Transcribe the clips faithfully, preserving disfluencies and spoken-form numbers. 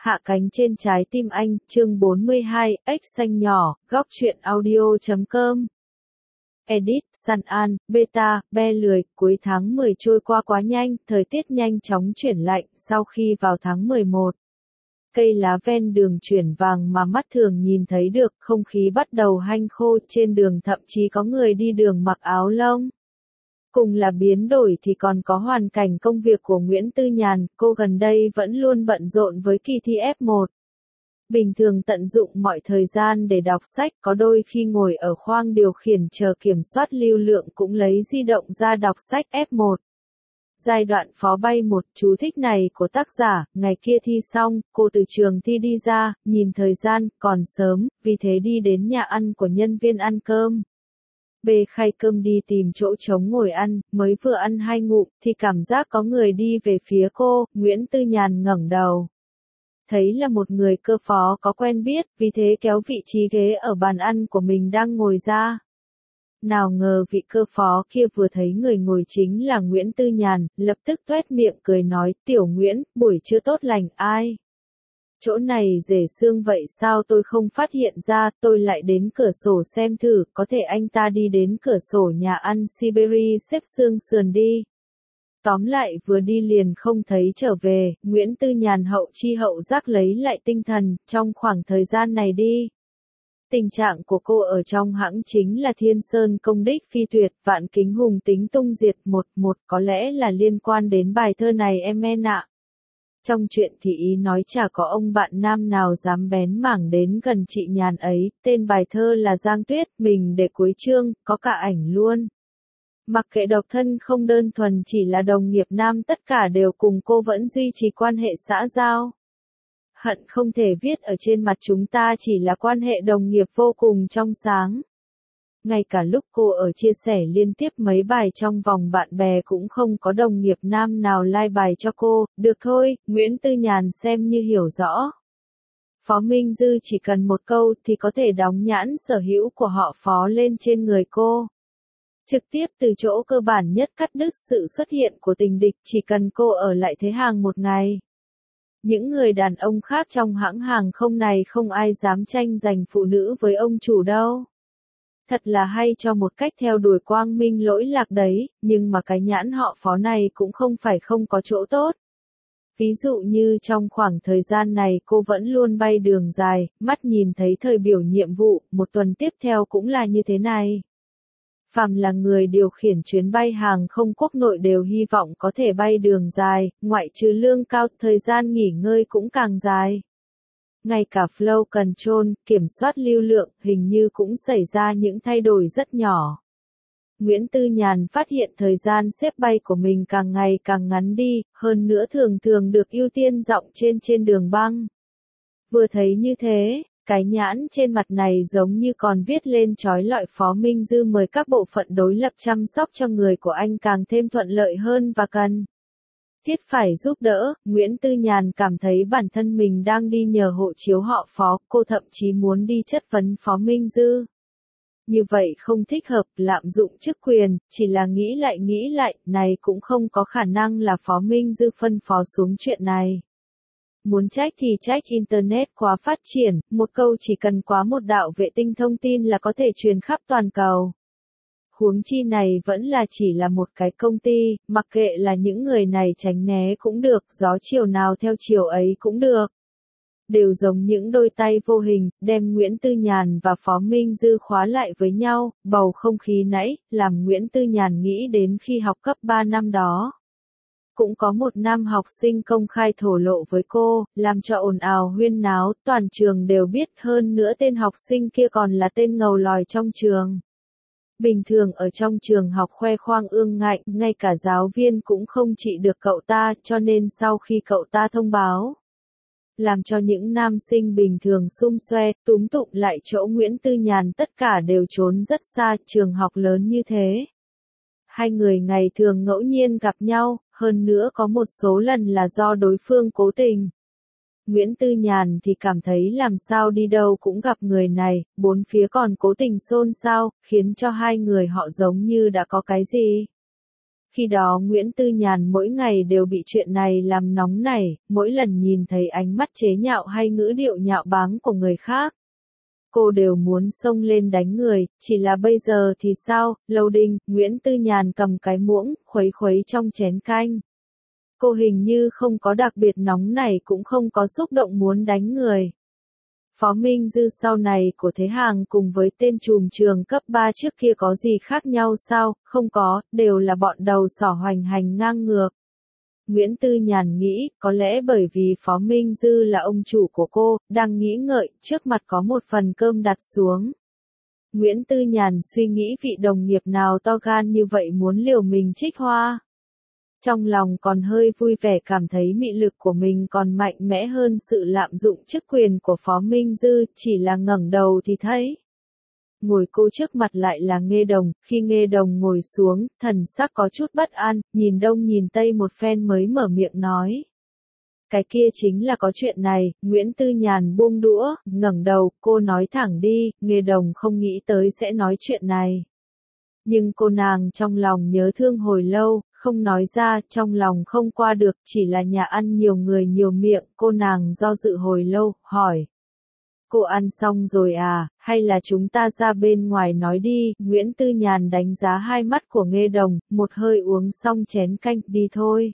Hạ cánh trên trái tim anh, chương bốn mươi hai, X xanh nhỏ, góc truyện audio chấm com. Edit, San An, Beta, Be lười, cuối tháng mười trôi qua quá nhanh, thời tiết nhanh chóng chuyển lạnh, sau khi vào tháng mười một. Cây lá ven đường chuyển vàng mà mắt thường nhìn thấy được, không khí bắt đầu hanh khô, trên đường thậm chí có người đi đường mặc áo lông. Cùng là biến đổi thì còn có hoàn cảnh công việc của Nguyễn Tư Nhàn, cô gần đây vẫn luôn bận rộn với kỳ thi ép một. Bình thường tận dụng mọi thời gian để đọc sách, có đôi khi ngồi ở khoang điều khiển chờ kiểm soát lưu lượng cũng lấy di động ra đọc sách ép một. Giai đoạn phó bay một, chú thích này của tác giả, ngày kia thi xong, cô từ trường thi đi ra, nhìn thời gian, còn sớm, vì thế đi đến nhà ăn của nhân viên ăn cơm. Bê khay cơm đi tìm chỗ trống ngồi ăn, mới vừa ăn hai ngụm, thì cảm giác có người đi về phía cô, Nguyễn Tư Nhàn ngẩng đầu. Thấy là một người cơ phó có quen biết, vì thế kéo vị trí ghế ở bàn ăn của mình đang ngồi ra. Nào ngờ vị cơ phó kia vừa thấy người ngồi chính là Nguyễn Tư Nhàn, lập tức tuét miệng cười nói, tiểu Nguyễn, buổi trưa tốt lành, ai? Chỗ này rể xương vậy sao tôi không phát hiện ra, tôi lại đến cửa sổ xem thử, có thể anh ta đi đến cửa sổ nhà ăn Siberia xếp xương sườn đi. Tóm lại vừa đi liền không thấy trở về, Nguyễn Tư Nhàn hậu chi hậu giác lấy lại tinh thần, trong khoảng thời gian này đi. Tình trạng của cô ở trong hãng chính là thiên sơn công đích phi tuyệt, vạn kính hùng tính tung diệt một một, có lẽ là liên quan đến bài thơ này em en ạ. Trong chuyện thì ý nói chả có ông bạn nam nào dám bén mảng đến gần chị Nhàn ấy, tên bài thơ là Giang Tuyết, mình để cuối chương, có cả ảnh luôn. Mặc kệ độc thân không đơn thuần chỉ là đồng nghiệp nam, tất cả đều cùng cô vẫn duy trì quan hệ xã giao. Hận không thể viết ở trên mặt chúng ta chỉ là quan hệ đồng nghiệp vô cùng trong sáng. Ngay cả lúc cô ở chia sẻ liên tiếp mấy bài trong vòng bạn bè cũng không có đồng nghiệp nam nào like bài cho cô, được thôi, Nguyễn Tư Nhàn xem như hiểu rõ. Phó Minh Dư chỉ cần một câu thì có thể đóng nhãn sở hữu của họ Phó lên trên người cô. Trực tiếp từ chỗ cơ bản nhất cắt đứt sự xuất hiện của tình địch, chỉ cần cô ở lại thế hàng một ngày. Những người đàn ông khác trong hãng hàng không này không ai dám tranh giành phụ nữ với ông chủ đâu. Thật là hay cho một cách theo đuổi quang minh lỗi lạc đấy, nhưng mà cái nhãn họ Phó này cũng không phải không có chỗ tốt. Ví dụ như trong khoảng thời gian này cô vẫn luôn bay đường dài, mắt nhìn thấy thời biểu nhiệm vụ, một tuần tiếp theo cũng là như thế này. Phàm là người điều khiển chuyến bay hàng không quốc nội đều hy vọng có thể bay đường dài, ngoại trừ lương cao, thời gian nghỉ ngơi cũng càng dài. Ngay cả flow control, kiểm soát lưu lượng, hình như cũng xảy ra những thay đổi rất nhỏ. Nguyễn Tư Nhàn phát hiện thời gian xếp bay của mình càng ngày càng ngắn đi, hơn nữa thường thường được ưu tiên rộng trên trên đường băng. Vừa thấy như thế, cái nhãn trên mặt này giống như còn viết lên chói lọi Phó Minh Dư mời các bộ phận đối lập chăm sóc cho người của anh càng thêm thuận lợi hơn và cần thiết phải giúp đỡ. Nguyễn Tư Nhàn cảm thấy bản thân mình đang đi nhờ hộ chiếu họ Phó, cô thậm chí muốn đi chất vấn Phó Minh Dư. Như vậy không thích hợp, lạm dụng chức quyền, chỉ là nghĩ lại nghĩ lại, này cũng không có khả năng là Phó Minh Dư phân phó xuống chuyện này. Muốn trách thì trách Internet quá phát triển, một câu chỉ cần quá một đạo vệ tinh thông tin là có thể truyền khắp toàn cầu. Huống chi này vẫn là chỉ là một cái công ty, mặc kệ là những người này tránh né cũng được, gió chiều nào theo chiều ấy cũng được. Đều giống những đôi tay vô hình, đem Nguyễn Tư Nhàn và Phó Minh Dư khóa lại với nhau, bầu không khí nãy, làm Nguyễn Tư Nhàn nghĩ đến khi học cấp ba năm đó. Cũng có một nam học sinh công khai thổ lộ với cô, làm cho ồn ào huyên náo, toàn trường đều biết, hơn nữa tên học sinh kia còn là tên ngầu lòi trong trường. Bình thường ở trong trường học khoe khoang ương ngạnh, ngay cả giáo viên cũng không trị được cậu ta, cho nên sau khi cậu ta thông báo, làm cho những nam sinh bình thường xum xoe, túm tụm lại chỗ Nguyễn Tư Nhàn, tất cả đều trốn rất xa, trường học lớn như thế. Hai người ngày thường ngẫu nhiên gặp nhau, hơn nữa có một số lần là do đối phương cố tình. Nguyễn Tư Nhàn thì cảm thấy làm sao đi đâu cũng gặp người này, bốn phía còn cố tình xôn xao, khiến cho hai người họ giống như đã có cái gì. Khi đó Nguyễn Tư Nhàn mỗi ngày đều bị chuyện này làm nóng nảy, mỗi lần nhìn thấy ánh mắt chế nhạo hay ngữ điệu nhạo báng của người khác, cô đều muốn xông lên đánh người, chỉ là bây giờ thì sao, Lâu Đinh, Nguyễn Tư Nhàn cầm cái muỗng, khuấy khuấy trong chén canh. Cô hình như không có đặc biệt nóng nảy cũng không có xúc động muốn đánh người. Phó Minh Dư sau này của Thế Hàng cùng với tên trùm trường cấp ba trước kia có gì khác nhau sao, không có, đều là bọn đầu sỏ hoành hành ngang ngược. Nguyễn Tư Nhàn nghĩ, có lẽ bởi vì Phó Minh Dư là ông chủ của cô, đang nghĩ ngợi, trước mặt có một phần cơm đặt xuống. Nguyễn Tư Nhàn suy nghĩ vị đồng nghiệp nào to gan như vậy muốn liều mình trích hoa. Trong lòng còn hơi vui vẻ cảm thấy mị lực của mình còn mạnh mẽ hơn sự lạm dụng chức quyền của Phó Minh Dư, chỉ là ngẩng đầu thì thấy. Ngồi cô trước mặt lại là Nghê Đồng, khi Nghê Đồng ngồi xuống, thần sắc có chút bất an, nhìn đông nhìn tây một phen mới mở miệng nói. Cái kia chính là có chuyện này, Nguyễn Tư Nhàn buông đũa, ngẩng đầu, cô nói thẳng đi, Nghê Đồng không nghĩ tới sẽ nói chuyện này. Nhưng cô nàng trong lòng nhớ thương hồi lâu, không nói ra, trong lòng không qua được, chỉ là nhà ăn nhiều người nhiều miệng, cô nàng do dự hồi lâu, hỏi. Cô ăn xong rồi à, hay là chúng ta ra bên ngoài nói đi, Nguyễn Tư Nhàn đánh giá hai mắt của Nghê Đồng, một hơi uống xong chén canh, đi thôi.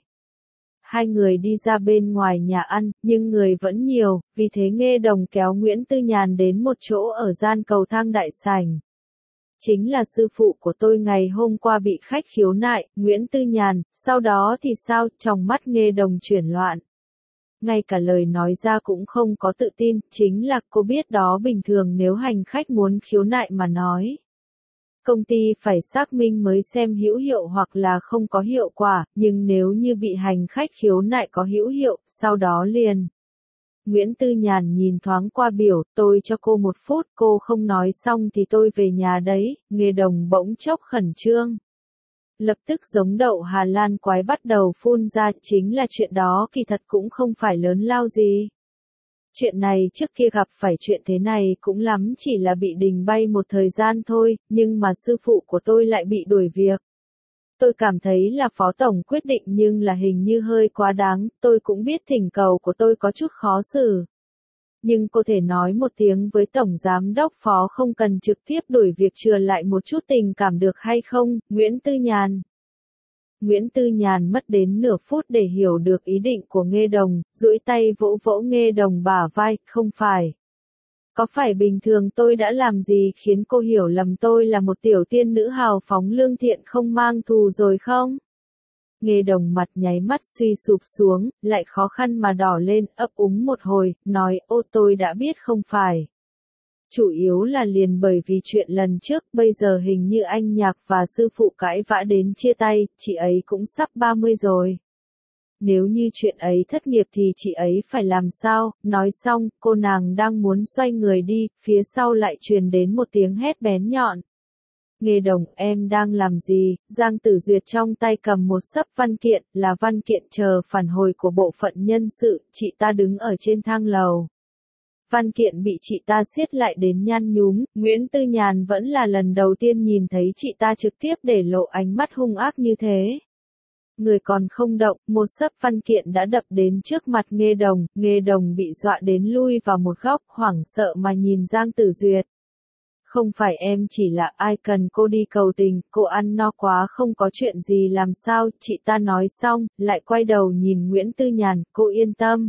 Hai người đi ra bên ngoài nhà ăn, nhưng người vẫn nhiều, vì thế Nghê Đồng kéo Nguyễn Tư Nhàn đến một chỗ ở gian cầu thang đại sảnh. Chính là sư phụ của tôi ngày hôm qua bị khách khiếu nại, Nguyễn Tư Nhàn, sau đó thì sao, trong mắt Nghê Đồng chuyển loạn. Ngay cả lời nói ra cũng không có tự tin, chính là cô biết đó bình thường nếu hành khách muốn khiếu nại mà nói. Công ty phải xác minh mới xem hữu hiệu hoặc là không có hiệu quả, nhưng nếu như bị hành khách khiếu nại có hữu hiệu, sau đó liền. Nguyễn Tư Nhàn nhìn thoáng qua biểu, tôi cho cô một phút, cô không nói xong thì tôi về nhà đấy, Nghê Đồng bỗng chốc khẩn trương. Lập tức giống đậu Hà Lan quái bắt đầu phun ra, chính là chuyện đó kỳ thật cũng không phải lớn lao gì. Chuyện này trước kia gặp phải chuyện thế này cũng lắm chỉ là bị đình bay một thời gian thôi, nhưng mà sư phụ của tôi lại bị đuổi việc. Tôi cảm thấy là phó tổng quyết định nhưng là hình như hơi quá đáng, tôi cũng biết thỉnh cầu của tôi có chút khó xử. Nhưng cô thể nói một tiếng với tổng giám đốc phó không cần trực tiếp đuổi việc chừa lại một chút tình cảm được hay không, Nguyễn Tư Nhàn. Nguyễn Tư Nhàn mất đến nửa phút để hiểu được ý định của Nghê Đồng, duỗi tay vỗ vỗ Nghê Đồng bả vai, không phải. Có phải bình thường tôi đã làm gì khiến cô hiểu lầm tôi là một tiểu tiên nữ hào phóng lương thiện không mang thù rồi không? Nghê Đồng mặt nháy mắt suy sụp xuống, lại khó khăn mà đỏ lên, ấp úng một hồi, nói, ô tôi đã biết không phải. Chủ yếu là liền bởi vì chuyện lần trước, bây giờ hình như anh Nhạc và sư phụ cãi vã đến chia tay, chị ấy cũng sắp ba mươi rồi. Nếu như chuyện ấy thất nghiệp thì chị ấy phải làm sao, nói xong, cô nàng đang muốn xoay người đi, phía sau lại truyền đến một tiếng hét bén nhọn. Nghê Đồng, em đang làm gì? Giang Tử Duyệt trong tay cầm một xấp văn kiện, là văn kiện chờ phản hồi của bộ phận nhân sự, chị ta đứng ở trên thang lầu. Văn kiện bị chị ta siết lại đến nhăn nhúm, Nguyễn Tư Nhàn vẫn là lần đầu tiên nhìn thấy chị ta trực tiếp để lộ ánh mắt hung ác như thế. Người còn không động, một xấp văn kiện đã đập đến trước mặt Nghê Đồng, Nghê Đồng bị dọa đến lui vào một góc, hoảng sợ mà nhìn Giang Tử Duyệt. Không phải em chỉ là ai cần cô đi cầu tình, cô ăn no quá không có chuyện gì làm sao, chị ta nói xong, lại quay đầu nhìn Nguyễn Tư Nhàn, cô yên tâm.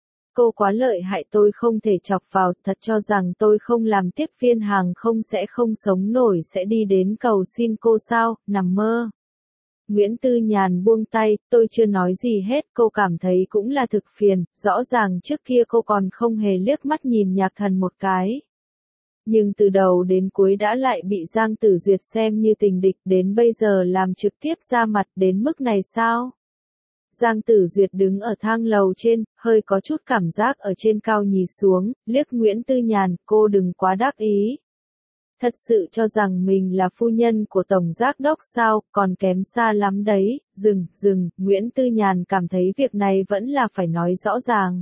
Cô quá lợi hại tôi không thể chọc vào, thật cho rằng tôi không làm tiếp viên hàng không sẽ không sống nổi sẽ đi đến cầu xin cô sao, nằm mơ. Nguyễn Tư Nhàn buông tay, tôi chưa nói gì hết, cô cảm thấy cũng là thực phiền, rõ ràng trước kia cô còn không hề liếc mắt nhìn Nhạc Thần một cái. Nhưng từ đầu đến cuối đã lại bị Giang Tử Duyệt xem như tình địch, đến bây giờ làm trực tiếp ra mặt đến mức này sao? Giang Tử Duyệt đứng ở thang lầu trên, hơi có chút cảm giác ở trên cao nhìn xuống, liếc Nguyễn Tư Nhàn, cô đừng quá đắc ý. Thật sự cho rằng mình là phu nhân của Tổng Giám đốc sao, còn kém xa lắm đấy, dừng, dừng, Nguyễn Tư Nhàn cảm thấy việc này vẫn là phải nói rõ ràng.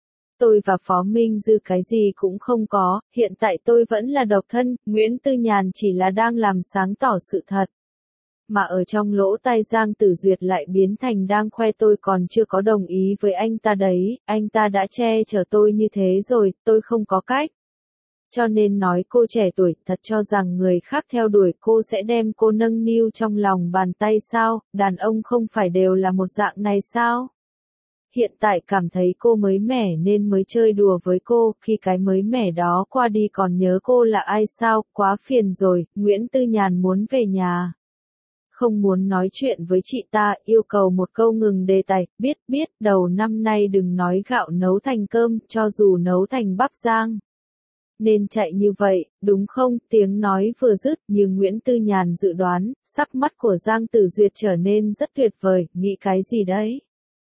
Tôi và Phó Minh Dư cái gì cũng không có, hiện tại tôi vẫn là độc thân, Nguyễn Tư Nhàn chỉ là đang làm sáng tỏ sự thật. mà ở trong lỗ tai Giang Tử Duyệt lại biến thành đang khoe tôi còn chưa có đồng ý với anh ta đấy, anh ta đã che chở tôi như thế rồi, tôi không có cách. Cho nên nói cô trẻ tuổi thật cho rằng người khác theo đuổi cô sẽ đem cô nâng niu trong lòng bàn tay sao, đàn ông không phải đều là một dạng này sao? Hiện tại cảm thấy cô mới mẻ nên mới chơi đùa với cô, khi cái mới mẻ đó qua đi còn nhớ cô là ai sao, quá phiền rồi, Nguyễn Tư Nhàn muốn về nhà. Không muốn nói chuyện với chị ta, yêu cầu một câu ngừng đề tài, biết biết, đầu năm nay đừng nói gạo nấu thành cơm, cho dù nấu thành bắp rang. Nên chạy như vậy, đúng không? Tiếng nói vừa dứt như Nguyễn Tư Nhàn dự đoán, sắc mắt của Giang Tử Duyệt trở nên rất tuyệt vời, nghĩ cái gì đấy?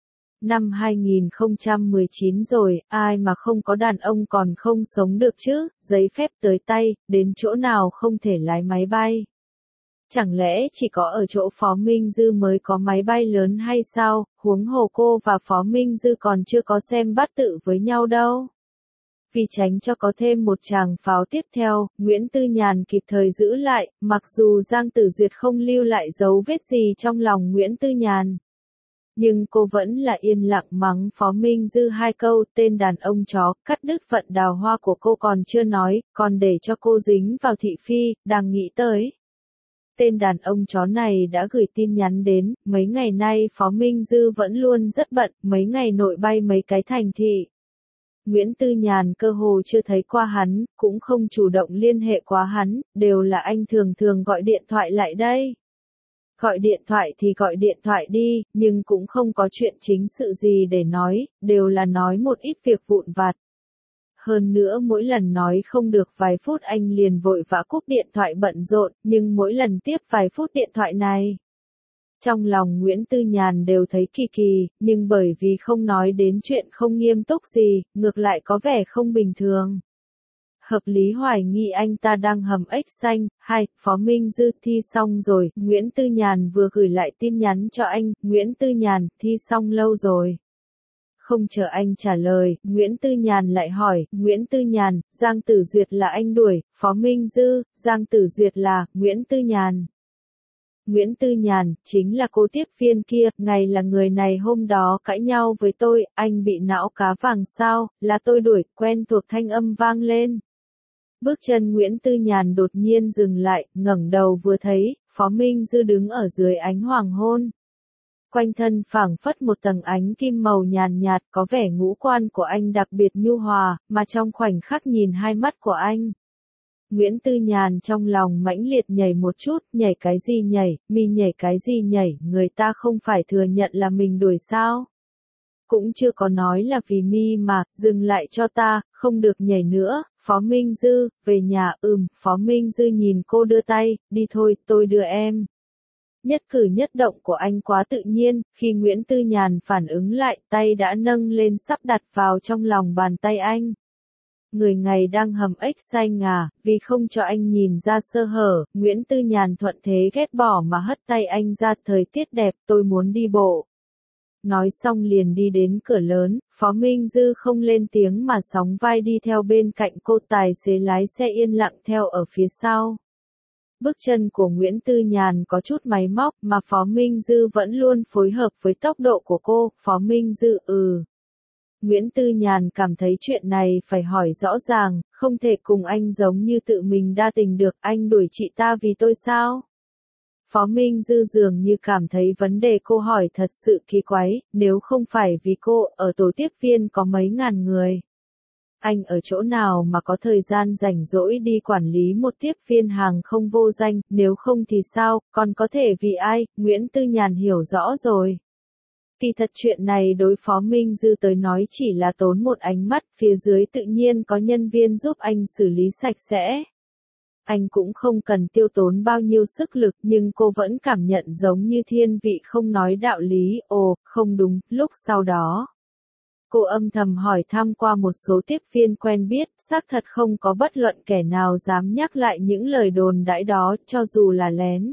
Năm hai nghìn không trăm mười chín rồi, ai mà không có đàn ông còn không sống được chứ, giấy phép tới tay, đến chỗ nào không thể lái máy bay. Chẳng lẽ chỉ có ở chỗ Phó Minh Dư mới có máy bay lớn hay sao, huống hồ cô và Phó Minh Dư còn chưa có xem bát tự với nhau đâu. Vì tránh cho có thêm một tràng pháo tiếp theo, Nguyễn Tư Nhàn kịp thời giữ lại, mặc dù Giang Tử Duyệt không lưu lại dấu vết gì trong lòng Nguyễn Tư Nhàn. Nhưng cô vẫn là yên lặng mắng Phó Minh Dư hai câu, tên đàn ông chó, cắt đứt vận đào hoa của cô còn chưa nói, còn để cho cô dính vào thị phi, đang nghĩ tới. Tên đàn ông chó này đã gửi tin nhắn đến, mấy ngày nay Phó Minh Dư vẫn luôn rất bận, mấy ngày nội bay mấy cái thành thị. Nguyễn Tư Nhàn cơ hồ chưa thấy qua hắn, cũng không chủ động liên hệ qua hắn, đều là anh thường thường gọi điện thoại lại đây. Gọi điện thoại thì gọi điện thoại đi, nhưng cũng không có chuyện chính sự gì để nói, đều là nói một ít việc vụn vặt. Hơn nữa mỗi lần nói không được vài phút anh liền vội vã cúp điện thoại bận rộn, nhưng mỗi lần tiếp vài phút điện thoại này. Trong lòng Nguyễn Tư Nhàn đều thấy kỳ kỳ, nhưng bởi vì không nói đến chuyện không nghiêm túc gì, ngược lại có vẻ không bình thường. Hợp lý hoài nghi anh ta đang hầm ếch xanh. Hai, Phó Minh Dư thi xong rồi, Nguyễn Tư Nhàn vừa gửi lại tin nhắn cho anh, Nguyễn Tư Nhàn, thi xong lâu rồi. Không chờ anh trả lời, Nguyễn Tư Nhàn lại hỏi, Nguyễn Tư Nhàn, Giang Tử Duyệt là anh đuổi, Phó Minh Dư, Giang Tử Duyệt là, Nguyễn Tư Nhàn. Nguyễn Tư Nhàn, chính là cô tiếp viên kia, ngày là người này hôm đó cãi nhau với tôi, anh bị não cá vàng sao, là tôi đuổi, quen thuộc thanh âm vang lên. Bước chân Nguyễn Tư Nhàn đột nhiên dừng lại, ngẩng đầu vừa thấy, Phó Minh Dư đứng ở dưới ánh hoàng hôn. Quanh thân phảng phất một tầng ánh kim màu nhàn nhạt, có vẻ ngũ quan của anh đặc biệt nhu hòa, mà trong khoảnh khắc nhìn hai mắt của anh. Nguyễn Tư Nhàn trong lòng mãnh liệt nhảy một chút, nhảy cái gì nhảy, mi nhảy cái gì nhảy, người ta không phải thừa nhận là mình đuổi sao. Cũng chưa có nói là vì mi mà, dừng lại cho ta, không được nhảy nữa, Phó Minh Dư, về nhà, ừm, Phó Minh Dư nhìn cô đưa tay, đi thôi, tôi đưa em. Nhất cử nhất động của anh quá tự nhiên, khi Nguyễn Tư Nhàn phản ứng lại, tay đã nâng lên sắp đặt vào trong lòng bàn tay anh. Người ngày đang hầm ếch xanh à, vì không cho anh nhìn ra sơ hở, Nguyễn Tư Nhàn thuận thế ghét bỏ mà hất tay anh ra, thời tiết đẹp, tôi muốn đi bộ. Nói xong liền đi đến cửa lớn, Phó Minh Dư không lên tiếng mà sóng vai đi theo bên cạnh cô, tài xế lái xe yên lặng theo ở phía sau. Bước chân của Nguyễn Tư Nhàn có chút máy móc mà Phó Minh Dư vẫn luôn phối hợp với tốc độ của cô, Phó Minh Dư ừ. Nguyễn Tư Nhàn cảm thấy chuyện này phải hỏi rõ ràng, không thể cùng anh giống như tự mình đa tình được, anh đuổi chị ta vì tôi sao? Phó Minh Dư dường như cảm thấy vấn đề cô hỏi thật sự kỳ quái, nếu không phải vì cô, ở tổ tiếp viên có mấy ngàn người. Anh ở chỗ nào mà có thời gian rảnh rỗi đi quản lý một tiếp viên hàng không vô danh, nếu không thì sao, còn có thể vì ai, Nguyễn Tư Nhàn hiểu rõ rồi. Kỳ thật chuyện này đối Phó Minh Dư tới nói chỉ là tốn một ánh mắt, phía dưới tự nhiên có nhân viên giúp anh xử lý sạch sẽ. Anh cũng không cần tiêu tốn bao nhiêu sức lực nhưng cô vẫn cảm nhận giống như thiên vị không nói đạo lý, ồ, không đúng, lúc sau đó. Cô âm thầm hỏi thăm qua một số tiếp viên quen biết, xác thật không có bất luận kẻ nào dám nhắc lại những lời đồn đãi đó, cho dù là lén.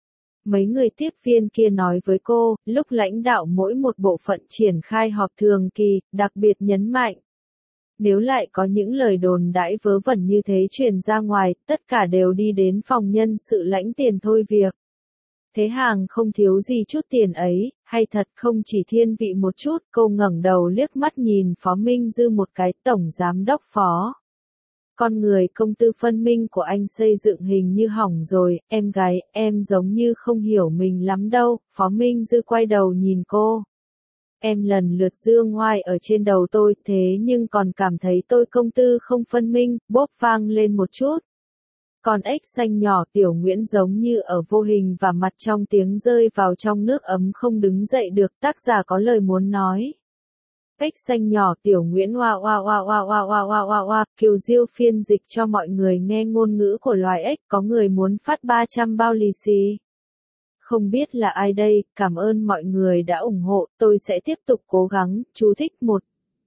Mấy người tiếp viên kia nói với cô, lúc lãnh đạo mỗi một bộ phận triển khai họp thường kỳ, đặc biệt nhấn mạnh. Nếu lại có những lời đồn đãi vớ vẩn như thế truyền ra ngoài, tất cả đều đi đến phòng nhân sự lãnh tiền thôi việc. Thế hàng không thiếu gì chút tiền ấy, hay thật không chỉ thiên vị một chút, cô ngẩng đầu liếc mắt nhìn Phó Minh Dư một cái, tổng giám đốc Phó. Con người công tư phân minh của anh xây dựng hình như hỏng rồi, em gái, em giống như không hiểu mình lắm đâu, Phó Minh Dư quay đầu nhìn cô. Em lần lượt dương ngoai ở trên đầu tôi, thế nhưng còn cảm thấy tôi công tư không phân minh, bốp vang lên một chút. Con ếch xanh nhỏ Tiểu Nguyễn giống như ở vô hình và mặt trong tiếng rơi vào trong nước ấm không đứng dậy được, tác giả có lời muốn nói. Ếch xanh nhỏ Tiểu Nguyễn oa oa oa oa oa oa oa oa oa, Kiều Diêu phiên dịch cho mọi người nghe ngôn ngữ của loài ếch, có người muốn phát ba trăm bao lì xì. Không biết là ai đây, cảm ơn mọi người đã ủng hộ, tôi sẽ tiếp tục cố gắng, chú thích một.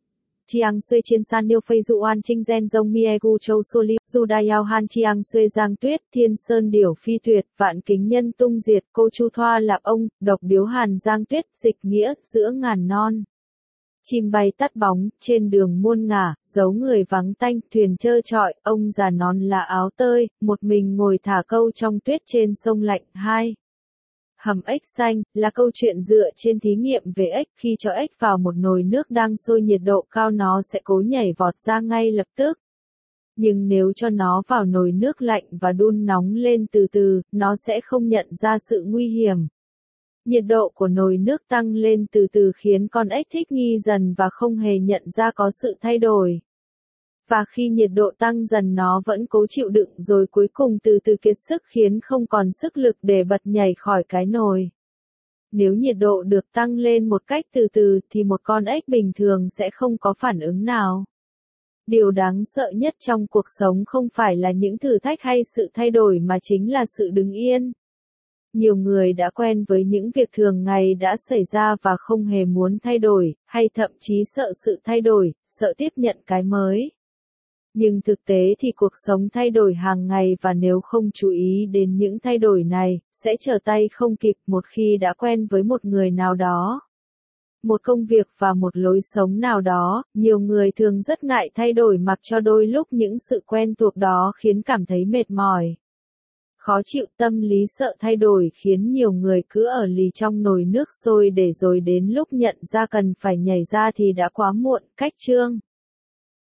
Chiang Xuê Chiên San Niêu Phây Dụ An Trinh Gen Dông Miegu Châu Soli, Judayao Han Chiang Xuê Giang Tuyết, Thiên Sơn Điểu Phi Tuyệt, Vạn Kính Nhân Tung Diệt, Cô Chu Thoa Lạp Ông, Độc Điếu Hàn Giang Tuyết, Dịch Nghĩa, Giữa Ngàn Non. Chim bay tắt bóng, trên đường muôn ngả, dấu người vắng tanh, thuyền trơ trọi, ông già nón là áo tơi, một mình ngồi thả câu trong tuyết trên sông lạnh. Hai. Hầm ếch xanh, là câu chuyện dựa trên thí nghiệm về ếch, khi cho ếch vào một nồi nước đang sôi nhiệt độ cao nó sẽ cố nhảy vọt ra ngay lập tức. Nhưng nếu cho nó vào nồi nước lạnh và đun nóng lên từ từ, nó sẽ không nhận ra sự nguy hiểm. Nhiệt độ của nồi nước tăng lên từ từ khiến con ếch thích nghi dần và không hề nhận ra có sự thay đổi. Và khi nhiệt độ tăng dần nó vẫn cố chịu đựng rồi cuối cùng từ từ kiệt sức khiến không còn sức lực để bật nhảy khỏi cái nồi. Nếu nhiệt độ được tăng lên một cách từ từ thì một con ếch bình thường sẽ không có phản ứng nào. Điều đáng sợ nhất trong cuộc sống không phải là những thử thách hay sự thay đổi mà chính là sự đứng yên. Nhiều người đã quen với những việc thường ngày đã xảy ra và không hề muốn thay đổi, hay thậm chí sợ sự thay đổi, sợ tiếp nhận cái mới. Nhưng thực tế thì cuộc sống thay đổi hàng ngày và nếu không chú ý đến những thay đổi này, sẽ trở tay không kịp một khi đã quen với một người nào đó. Một công việc và một lối sống nào đó, nhiều người thường rất ngại thay đổi mặc cho đôi lúc những sự quen thuộc đó khiến cảm thấy mệt mỏi. Khó chịu, tâm lý sợ thay đổi khiến nhiều người cứ ở lì trong nồi nước sôi để rồi đến lúc nhận ra cần phải nhảy ra thì đã quá muộn. Cách chương